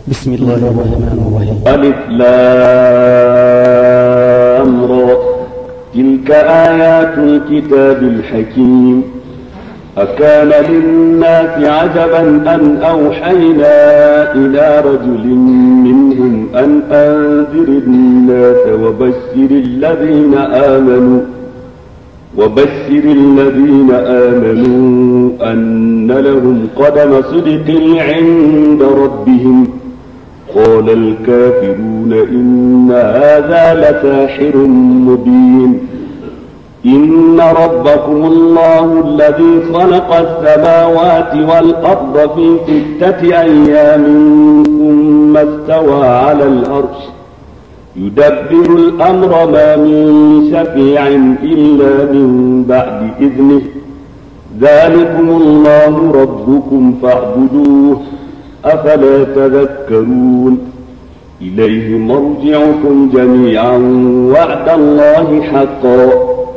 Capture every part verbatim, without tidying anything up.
بسم الله الرحمن الرحيم. ألف لام را تلك آيات الكتاب الحكيم. أكان للناس عجبا أن أوحينا إلى رجل منهم أن أنذر الناس وبشر الذين آمنوا وبشر الذين آمنوا أن لهم قدم صدق عند ربهم. قال الكافرون إن هذا لساحر مبين. إن ربكم الله الذي خلق السماوات والأرض في ستة أيام ثم استوى على العرش يدبر الأمر ما من شفيع إلا من بعد إذنه. ذلكم الله ربكم فاعبدوه أفلا تذكرون. إليه مرجعكم جميعا وعد الله حقا.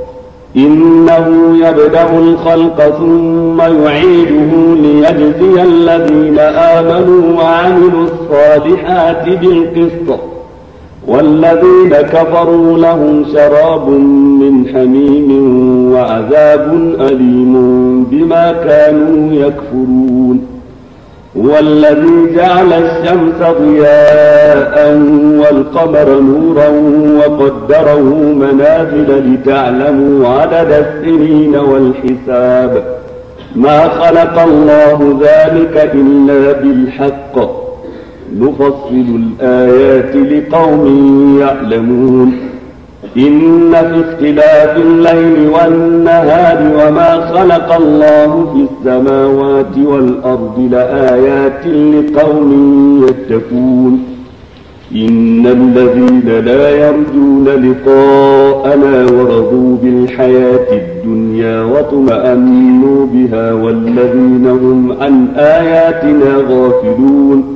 إنه يبدأ الخلق ثم يعيده ليجزي الذين آمنوا وعملوا الصالحات بالقسط والذين كفروا لهم شراب من حميم وعذاب أليم بما كانوا يكفرون. هو الذي جعل الشمس ضياء والقمر نورا وقدره منازل لتعلموا عدد السنين والحساب. ما خلق الله ذلك إلا بالحق نفصل الآيات لقوم يعلمون. إن في اختلاف الليل والنهار وما خلق الله في السماوات والأرض لآيات لقوم يتقون. إن الذين لا يرجون لقاءنا ورضوا بالحياة الدنيا واطمأنوا بها والذين هم عن آياتنا غافلون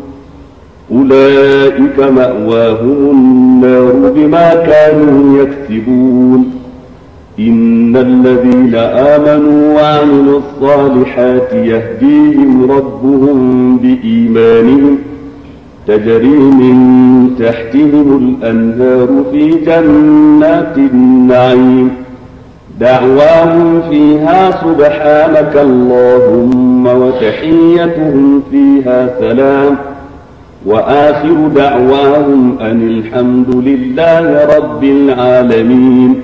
أولئك مأواهم النار بما كانوا يكسبون. إن الذين آمنوا وعملوا الصالحات يهديهم ربهم بإيمانهم تجري من تحتهم الأنهار في جنات النعيم. دعواهم فيها سبحانك اللهم وتحيتهم فيها سلام وآخر دعواهم أن الحمد لله رب العالمين.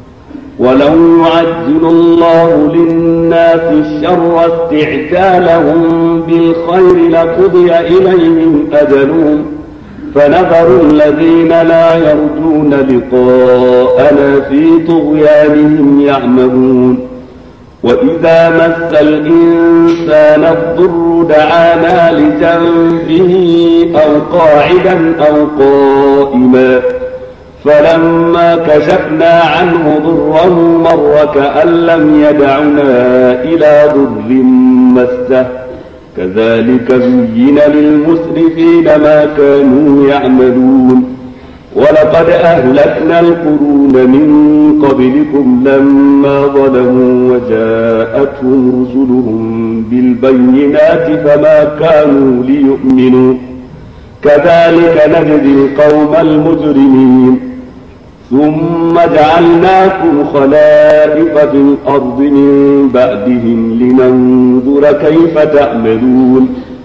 ولو يعجل الله للناس الشر استعجالهم بالخير لقضي إليهم أجلهم فنذر الذين لا يرجون لقاءنا في طغيانهم يعمهون. وإذا مس الإنسان الضر دعانا لجنبه أو قاعدا أو قائما فلما كشفنا عنه ضره مر كأن لم يدعنا إلى ضر مسه. كذلك زين للمسرفين ما كانوا يعملون. ولقد أهلكنا القرون من قبلكم لما ظلموا وجاءتهم رسلهم بالبينات فما كانوا ليؤمنوا. كذلك نجزي القوم المجرمين. ثم جعلناكم خلائف في الأرض من بعدهم لننظر كيف تعملون.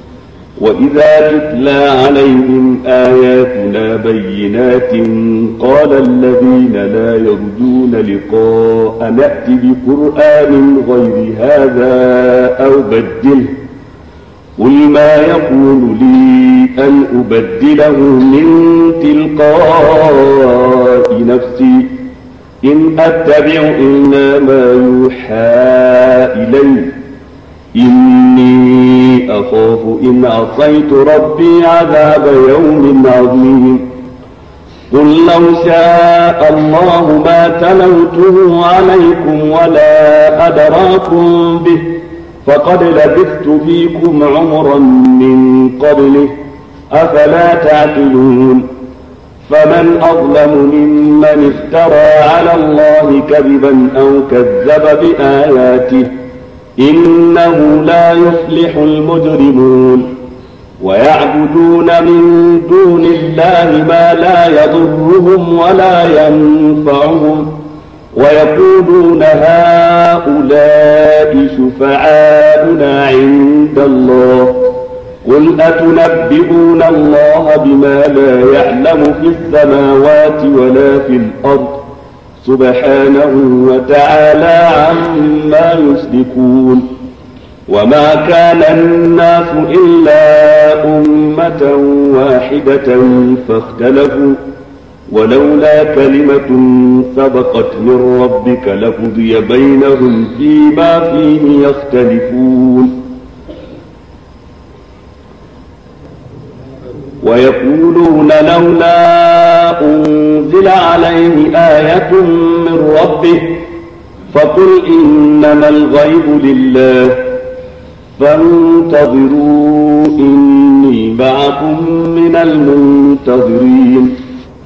وإذا تتلى عليهم آياتنا بينات قال الذين لا يرجون لقاء نأت بقرآن غير هذا أو بدله. قل ما يكون لي أن أبدله من تلقاء نفسي إن أتبع إلا ما يوحى إلي إني أخاف إن عصيت ربي عذاب يوم عظيم. قل لو شاء الله ما تلوته عليكم ولا أدراكم به فقد لبثت فيكم عمرا من قبله أفلا تعقلون. فمن أظلم ممن افترى على الله كذبا أو كذب بآياته إنه لا يفلح المجرمون. ويعبدون من دون الله ما لا يضرهم ولا ينفعهم ويقولون هؤلاء شفعاؤنا عند الله قل أتنبئون الله بما لا يعلم في السماوات ولا في الأرض سبحانه وتعالى عما يشركون وما كان الناس إلا أمة واحدة فاختلفوا ولولا كلمة سبقت من ربك لقضي بينهم فيما فيه يختلفون ويقولون لولا أنزل عليه آية من ربه فقل إنما الغيب لله فانتظروا إني معكم من المنتظرين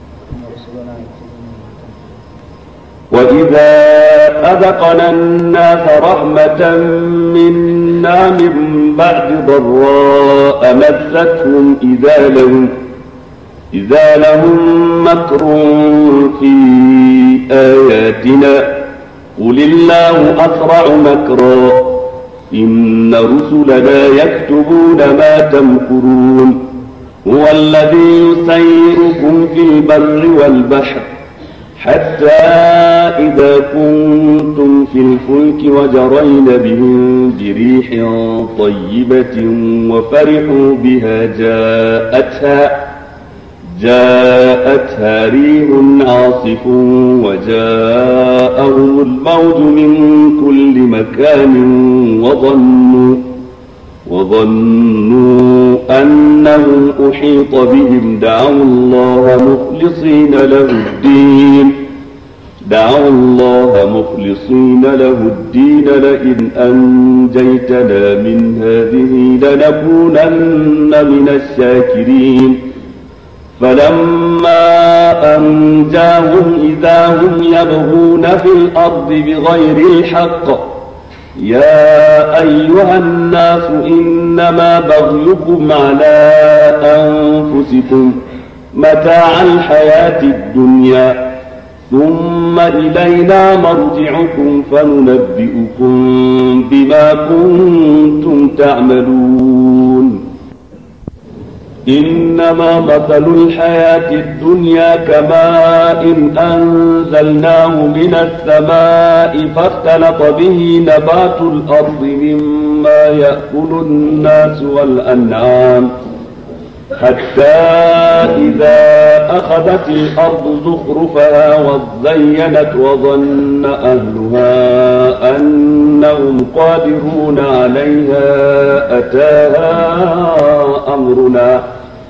وإذا أذقنا الناس رحمة منا من بعد ضراء مستهم إذا لهم إذا لهم مكر في آياتنا قل الله أسرع مكرا إن رسلنا يكتبون ما تمكرون هو الذي يسيركم في البر والبحر حتى إذا كنتم في الفلك وجرين بهم بريح طيبة وفرحوا بها جاءتها جاءتها ريح عاصف وجاءهم الموج من كل مكان وظنوا وظنوا أنهم أحيط بهم دعوا الله مخلصين له الدين دعوا الله مخلصين له الدين لئن أنجيتنا من هذه لنكونن من الشاكرين فلما أنجاهم إذا هم يبغون في الأرض بغير الحق يا أيها الناس إنما بغيكم على أنفسكم متاع الحياة الدنيا ثم إلينا مرجعكم فننبئكم بما كنتم تعملون إنما مثل الحياة الدنيا كماء إن أنزلناه من السماء فاختلط به نبات الأرض مما يأكل الناس والأنعام حتى إذا أخذت الأرض زخرفها وزينت وظن أهلها أنهم قادرون عليها أتاها أمرنا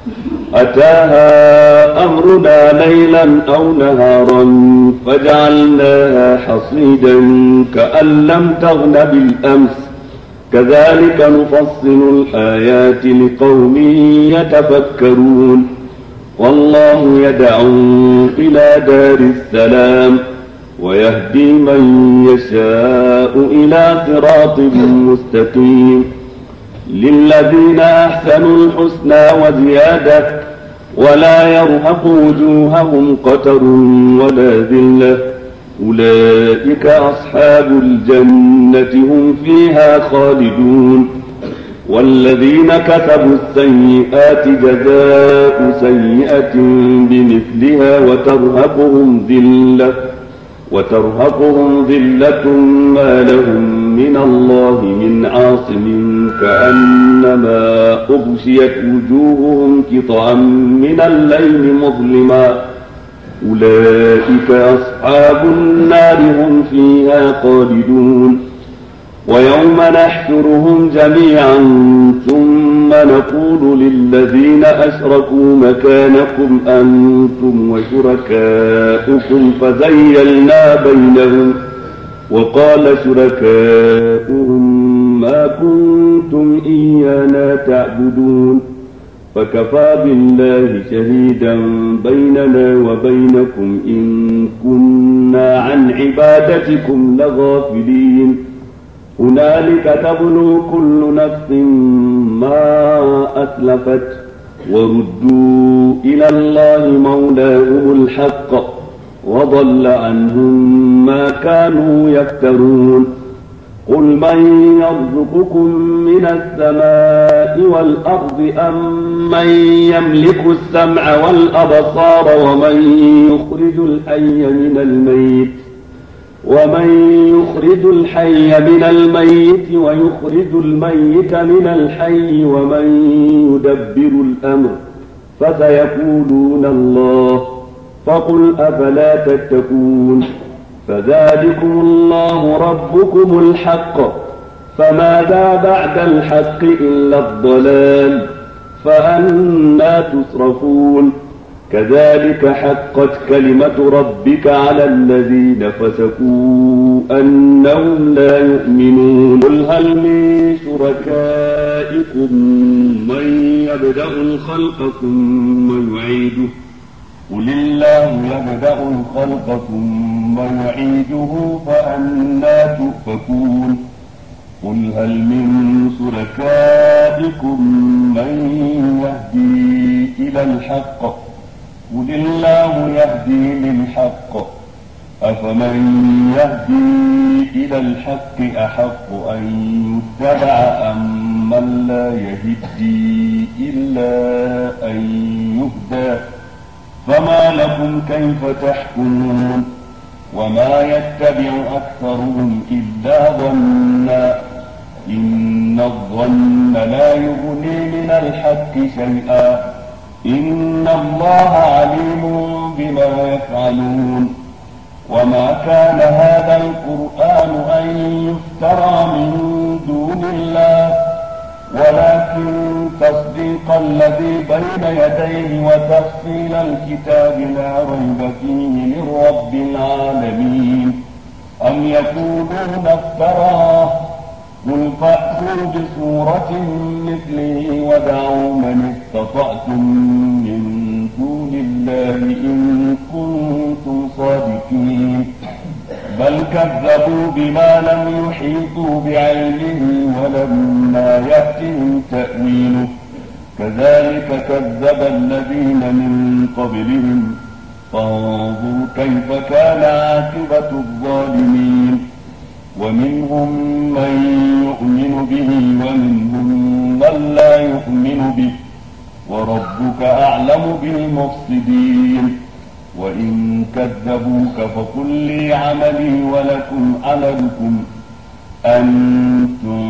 أتاها أمرنا ليلا أو نهارا فجعلناها حصيدا كأن لم تغن بالأمس كذلك نفصل الآيات لقوم يتفكرون والله يدعو إلى دار السلام ويهدي من يشاء إلى صراط مستقيم للذين أحسنوا الحسنى وزيادة ولا يرهق وجوههم قتر ولا ذلة أولئك أصحاب الجنة هم فيها خالدون والذين كسبوا السيئات جزاء سيئة بمثلها وترهقهم ذلة وترهقهم ذلة ما لهم من الله من عاصم كأنما أغشيت وجوههم قطعا من الليل مظلما أولئك أصحاب النار هم فيها خالدون ويوم نحشرهم جميعا ثم نقول للذين أشركوا مكانكم أنتم وشركاؤكم فزيلنا بينهم وقال شركاؤهم ما كنتم إيانا تعبدون فكفى بالله شهيدا بيننا وبينكم إن كنا عن عبادتكم لغافلين هنالك تبلو كل نفس ما أسلفت وردوا إلى الله مولاهم الحق وضل عنهم ما كانوا يفترون قل من يرزقكم من السماء والأرض أم من يملك السمع والأبصار ومن يخرج الحي من الميت ومن يخرج الحي من الميت ويخرج الميت من الحي ومن يدبر الأمر فسيقولون الله فقل أفلا تتقون فذلكم الله ربكم الحق فماذا بعد الحق إلا الضلال فأنى تصرفون كذلك حقت كلمة ربك على الذين فسقوا أنهم لا يؤمنون قل هل من شركائكم من يبدأ الخلق ثم يعيده قل الله يبدأ الخلق ثم يعيده فأنى تؤفكون قل هل من شركائكم من يهدي إلى الحق قل الله يهدي للحق أفمن يهدي إلى الحق أحق أن يتبع أم من لا يهدي إلا أن يهدى فما لكم كيف تحكمون وما يتبع أكثرهم إلا ظنا إن الظن لا يغني من الحق شيئا إن الله عليم بما يفعلون وما كان هذا القرآن أن يفترى من دون الله ولكن تصديق الذي بين يديه وتفصيل الكتاب لا ريب فيه من رب العالمين أم يقولون افتراه قل فأتوا بسورة مثله ودعوا من استطعتم من دون الله إن كنتم صادقين بل كذبوا بما لم يحيطوا بعلمه ولما يأتهم تأويله كذلك كذب الذين من قبلهم فانظر كيف كان عاقبة الظالمين ومنهم من يؤمن به ومنهم من لا يؤمن به وربك أعلم بالمفسدين وإن كذبوك فقل لي عملي ولكم عملكم أنتم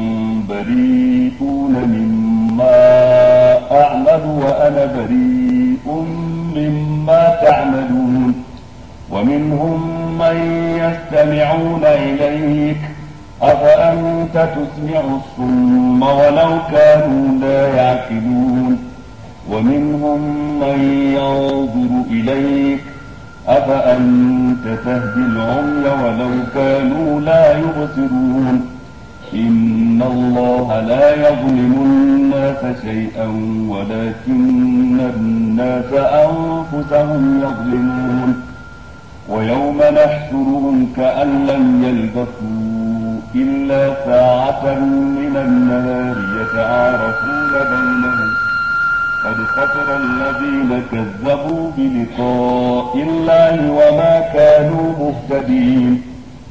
بريئون مما أعمل وأنا بريء مما تعملون ومنهم من يستمعون إليك أفأنت تسمع الصم ولو كانوا لا يعقلون ومنهم من ينظر إليك أفأنت تهدي العمي ولو كانوا لا يبصرون إن الله لا يظلم الناس شيئا ولكن الناس أنفسهم يظلمون ويوم نحشرهم كأن لم يلبثوا إلا ساعة من النهار يتعارفون بينهم قد خسر الذين كذبوا بلقاء الله وما كانوا مهتدين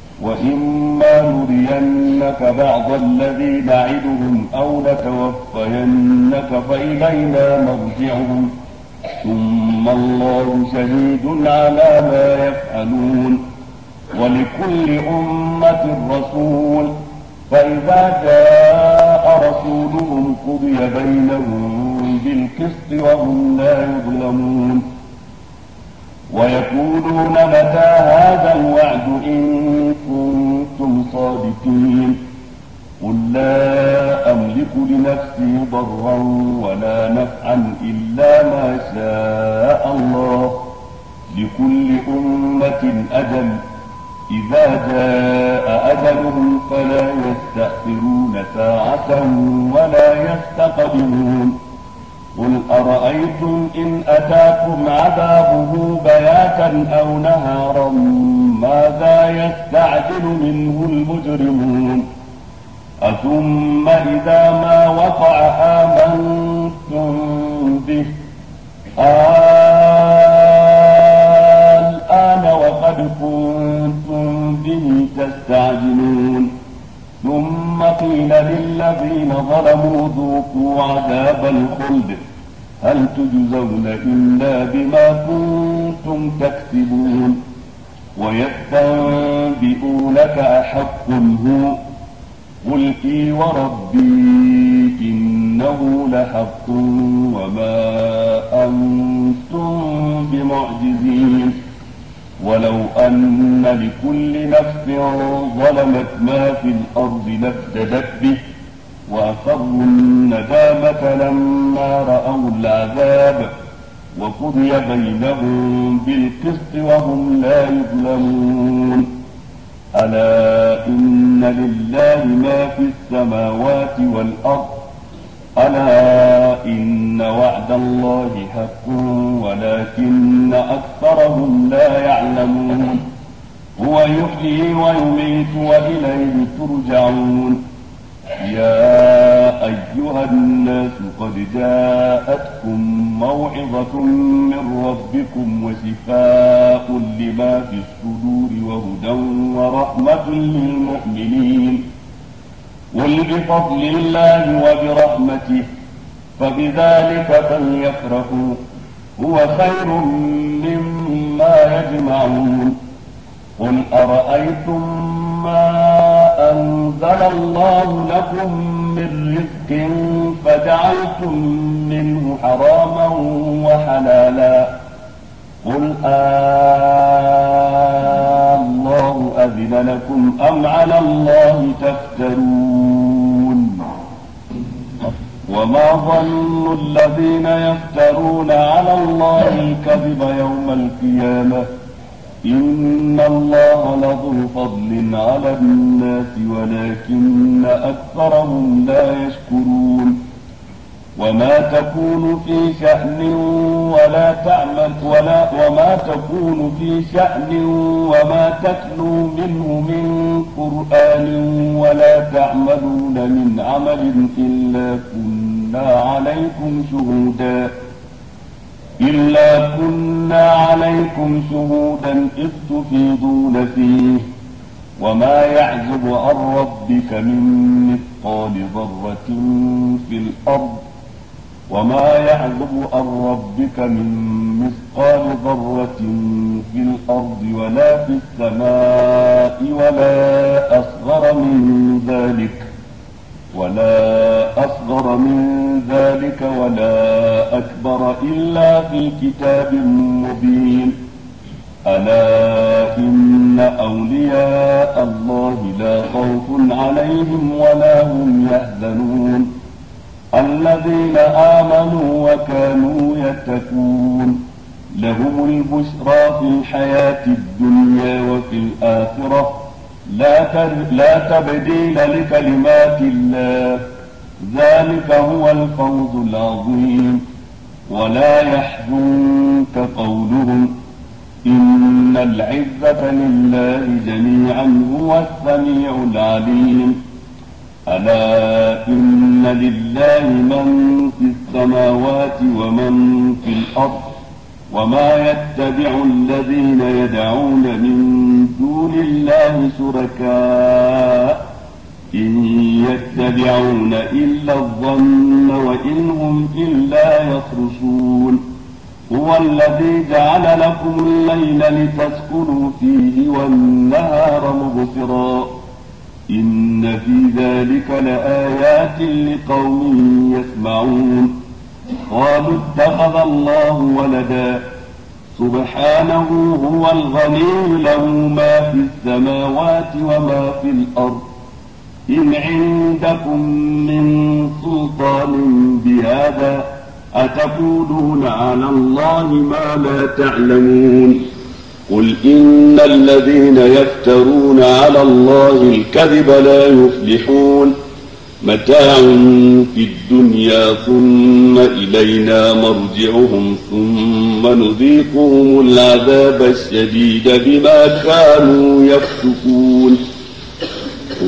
وإما نرينك بعض الذي نعدهم أو نتوفينك فإلينا مرجعهم ثم الله شهيد على ما يفعلون ولكل أمة رسول فإذا جاء رسولهم قضي بينهم بالقسط وهم لا يظلمون ويقولون متى هذا الوعد إن كنتم صادقين قل لا أملك لنفسي ضرا ولا نفعا إلا ما شاء الله لكل أمة أجل إذا جاء أجلهم فلا يستأخرون ساعة ولا يستقدمون قل أرأيتم إن أتاكم عذابه بياتا أو نهارا ماذا يستعجل منه المجرمون أثم إذا ما وقع آمنتم به الآن وقد كنتم به تستعجلون ثم قيل للذين ظلموا ذوقوا عذاب الخلد هل تجزون إلا بما كنتم تكسبون ويستنبئونك أحق هو قل إي وربي إنه لحق وما أنتم بمعجزين ولو أن لكل نفس ظلمت ما في الأرض لافتدت به وأسروا الندامة لما رأوا العذاب وقضي بينهم بالقسط وهم لا يظلمون ألا إن لله ما في السماوات والأرض ألا إن وعد الله حق ولكن أكثرهم لا يعلمون هو يحيي ويميت وإليه ترجعون يا أيها الناس قد جاءتكم موعظة من ربكم وشفاء لما في الصدور وهدى ورحمة للمؤمنين قل بفضل الله وبرحمته فبذلك فليفرحوا هو خير مما يجمعون قل أرأيتم ما أنزل الله لكم من رزق فجعلتم منه حراما وحلالا قل الله أذن لكم أم على الله تفترون وما ظن الذين يفترون على الله الكذب يوم القيامة إن الله لذو فضل على الناس ولكن أكثرهم لا يشكرون وما تكون في شأن ولا تعمل ولا وما تكون في شأن وما تتلو منه من قرآن ولا تعملون من عمل إلا كنا عليكم شهودا إلا كنا عليكم شهودا إذ تفيضون فيه وما يعزب عن ربك من مثقال ذرة في الأرض وما يعزب عن ربك من مثقال ذرة في الأرض ولا في السماء ولا أصغر من ذلك ولا أصغر من ذلك ولا أكبر إلا في كتاب مبين ألا إن أولياء الله لا خوف عليهم ولا هم يحزنون الذين آمنوا وكانوا يتقون لهم البشرى في الحياة الدنيا وفي الآخرة لا لا تبديل لكلمات الله ذلك هو الفوز العظيم ولا يحزنك قولهم إن العزة لله جميعا هو السميع العليم ألا إن لله من في السماوات ومن في الأرض وما يتبع الذين يدعون من دون الله شركاء إن يتبعون إلا الظن وإن هم إلا يخرصون هو الذي جعل لكم الليل لتسكنوا فيه والنهار مبصرا إن في ذلك لآيات لقوم يسمعون قالوا اتخذ الله ولدا سبحانه هو الغني له ما في السماوات وما في الأرض إن عندكم من سلطان بهذا أتقولون على الله ما لا تعلمون قل إن الذين يفترون على الله الكذب لا يفلحون متاع في الدنيا ثم إلينا مرجعهم ثم نذيقهم العذاب الشديد بما كانوا يفسقون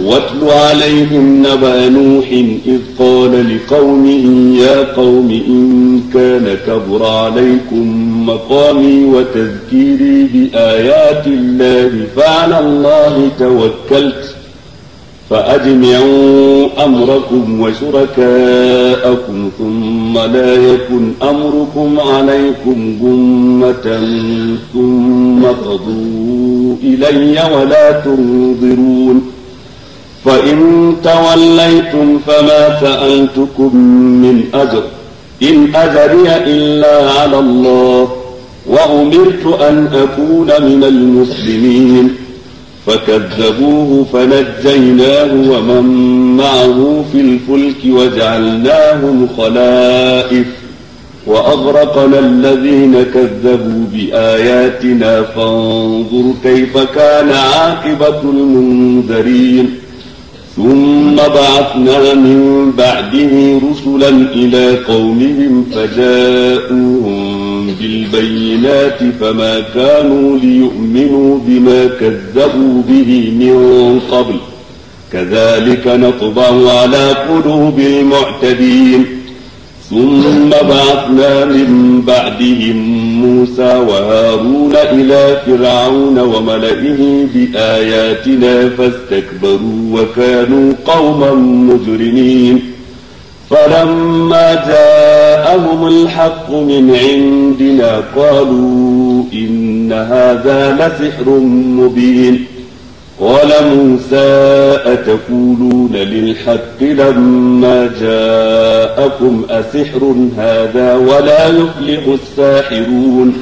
واتل عليهم نبأ نوح إذ قال لقومه يا قوم إن كان كبر عليكم مقامي وتذكيري بآيات الله فعلى الله توكلت فأجمعوا أمركم وشركاءكم ثم لا يكن أمركم عليكم غمة ثم قضوا إلي ولا تنظرون فإن توليتم فما سألتكم من أجر إن أجري إلا على الله وأمرت أن أكون من المسلمين فكذبوه فنجيناه ومن معه في الفلك وجعلناهم خلائف وأغرقنا الذين كذبوا بآياتنا فانظر كيف كان عاقبة المنذرين ثم بعثنا من بعده رسلا إلى قومهم فجاءوهم بالبينات فما كانوا ليؤمنوا بما كذبوا به من قبل كذلك نطبع على قلوب المعتدين ثم بعثنا من بعدهم موسى وهارون إلى فرعون وملئه بآياتنا فاستكبروا وكانوا قوما مجرمين فلما جاءهم الحق من عندنا قالوا إن هذا لسحر مبين قال موسى أتقولون للحق لما جاءكم أسحر هذا ولا يفلح الساحرون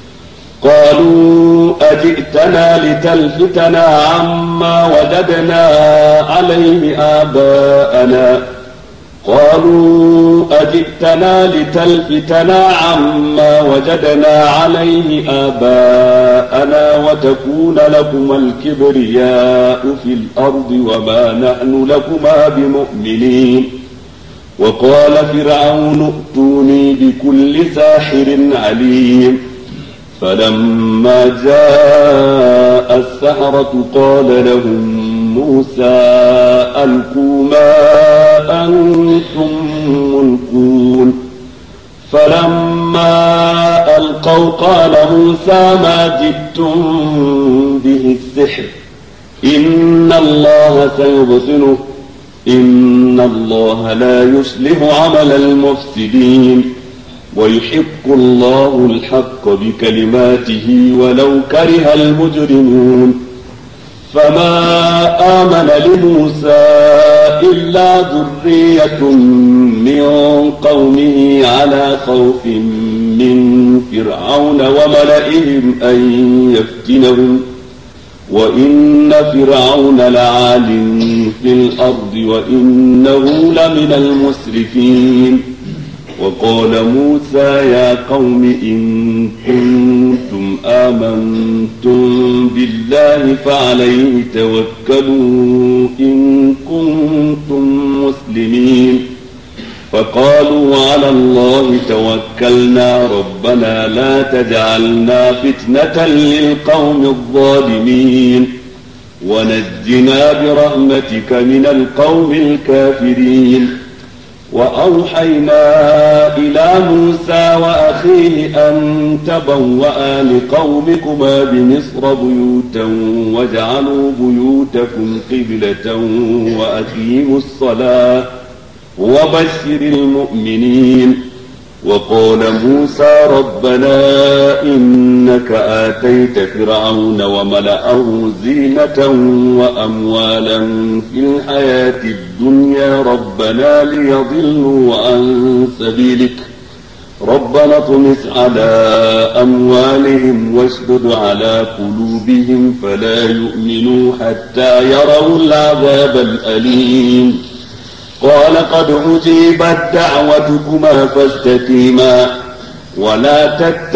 قالوا أجئتنا لتلفتنا عما وجدنا عليه آباءنا قالوا أجئتنا لتلفتنا عما وجدنا عليه آباءنا وتكون لكما الكبرياء في الأرض وما نحن لكما بمؤمنين وقال فرعون ائتوني بكل ساحر عليم فلما جاء السحرة قال لهم موسى ألقوا ما أنتم ملقون فلما ألقوا قال موسى ما جئتم به السحر إن الله سيبطله إن الله لا يصلح عمل المفسدين ويحق الله الحق بكلماته ولو كره المجرمون فما آمن لموسى إلا ذرية من قومه على خوف من فرعون وملئهم أن يفتنهم وإن فرعون لعال في الأرض وإنه لمن المسرفين وقال موسى يا قوم إن كنتم آمنتم بالله فعليه توكلوا إن كنتم مسلمين فقالوا على الله توكلنا ربنا لا تجعلنا فتنة للقوم الظالمين ونجنا برحمتك من القوم الكافرين وأوحينا إلى موسى وأخيه أن تبوأ لقومكما بمصر بيوتا واجعلوا بيوتكم قبلة وأقيموا الصلاة وبشر المؤمنين وقال موسى ربنا إنك آتيت فرعون وملأه زينة وأموالا في الحياة الدنيا ربنا ليضلوا عن سبيلك ربنا اطمس على أموالهم واشدد على قلوبهم فلا يؤمنوا حتى يروا العذاب الأليم قال قد أجيبت دعوتكما فاستقيما ولا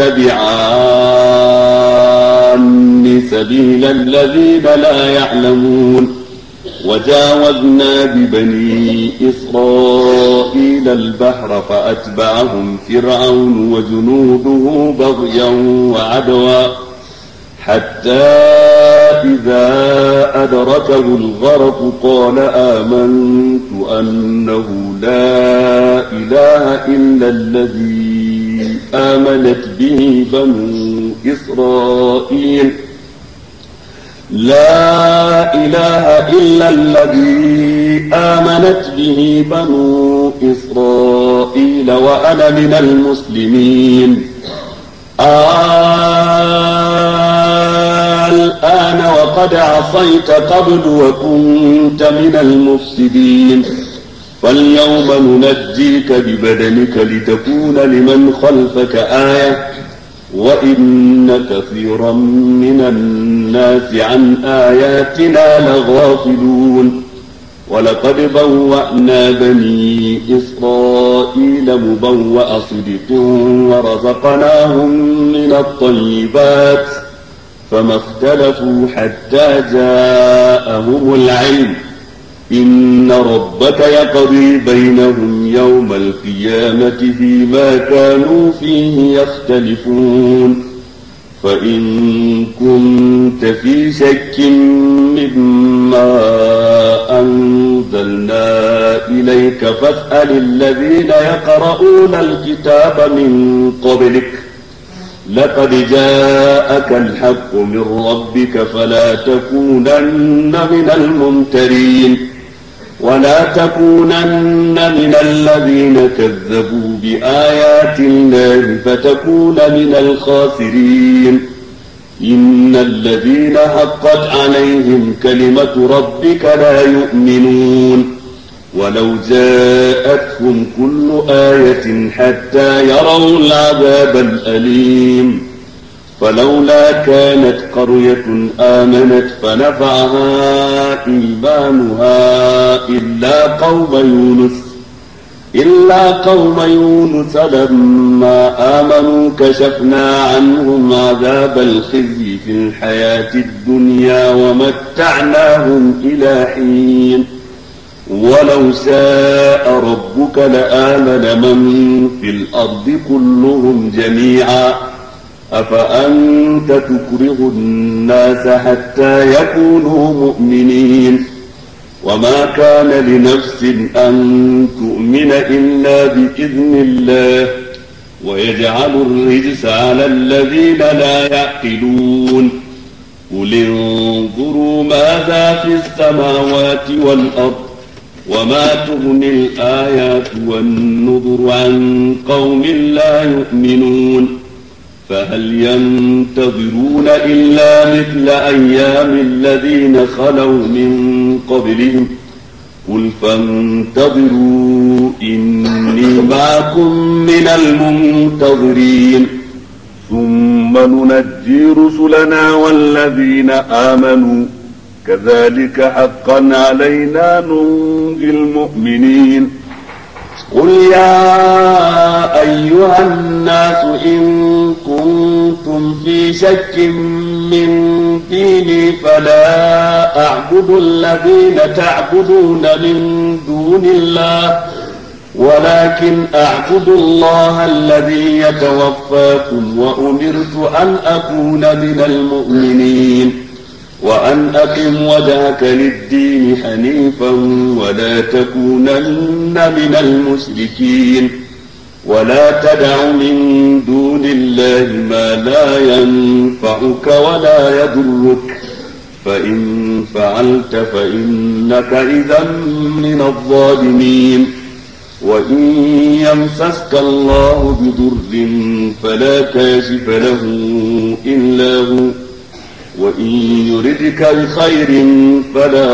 تتبعان سبيل الذين لا يعلمون وجاوزنا ببني إسرائيل البحر فأتبعهم فرعون وجنوده بغيا وعدوا حتى إذا أدركه الغرق قال آمنت أنه لا إله إلا الذي آمنت به بنو إسرائيل لا إله إلا الذي آمنت به بنو إسرائيل وأنا من المسلمين الآن وقد عصيت قبل وكنت من المفسدين فاليوم ننجيك ببدنك لتكون لمن خلفك آية وإن كثيرا من الناس عن آياتنا لغافلون ولقد بوأنا بني إسرائيل مبوأ صدق ورزقناهم من الطيبات فما اختلفوا حتى جاءهم العلم إن ربك يقضي بينهم يوم القيامة فيما كانوا فيه يختلفون فإن كنت في شك مما أنزلنا إليك فاسأل الذين يقرؤون الكتاب من قبلك لقد جاءك الحق من ربك فلا تكونن من الممترين ولا تكونن من الذين كذبوا بآيات الله فتكون من الخاسرين إن الذين حقت عليهم كلمة ربك لا يؤمنون ولو جاءتهم كل آية حتى يروا العذاب الأليم فلولا كانت قرية آمنت فنفعها إيمانها إلا قوم يونس إلا قوم يونس لما آمنوا كشفنا عنهم عذاب الخزي في الحياة الدنيا ومتعناهم إلى حين ولو شاء ربك لآمن من في الأرض كلهم جميعا أفأنت تكره الناس حتى يكونوا مؤمنين وما كان لنفس أن تؤمن إلا بإذن الله ويجعل الرجس على الذين لا يعقلون قل انظروا ماذا في السماوات والأرض وما تغني الآيات والنذر عن قوم لا يؤمنون فهل ينتظرون إلا مثل أيام الذين خلوا من قبلهم قل فانتظروا إني معكم من المنتظرين ثم ننجي رسلنا والذين آمنوا كذلك حقا علينا ننجي المؤمنين قل يا أيها الناس إن كنتم في شك من ديني فلا أعبد الذين تعبدون من دون الله ولكن أعبد الله الذي يتوفاكم وأمرت أن أكون من المؤمنين وأن أقم وجهك للدين حنيفا ولا تكونن من المشركين ولا تدع من دون الله ما لا ينفعك ولا يضرك فإن فعلت فإنك إذا من الظالمين وإن يمسسك الله بضر فلا كاشف له إلا هو وإن يردك بخير فلا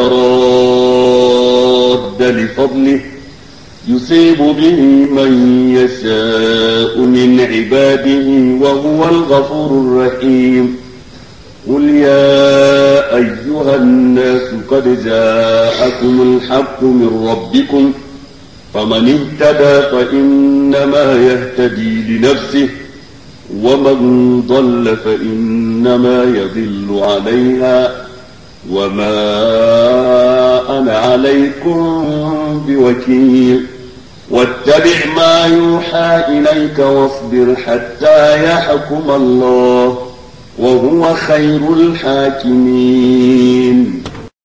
راد لفضله يصيب به من يشاء من عباده وهو الغفور الرحيم قل يا أيها الناس قد جاءكم الحق من ربكم فمن اهتدى فإنما يهتدي لنفسه ومن ضل فإنما يضل عليها وما أنا عليكم بوكيل واتبع ما يوحى إليك واصبر حتى يحكم الله وهو خير الحاكمين.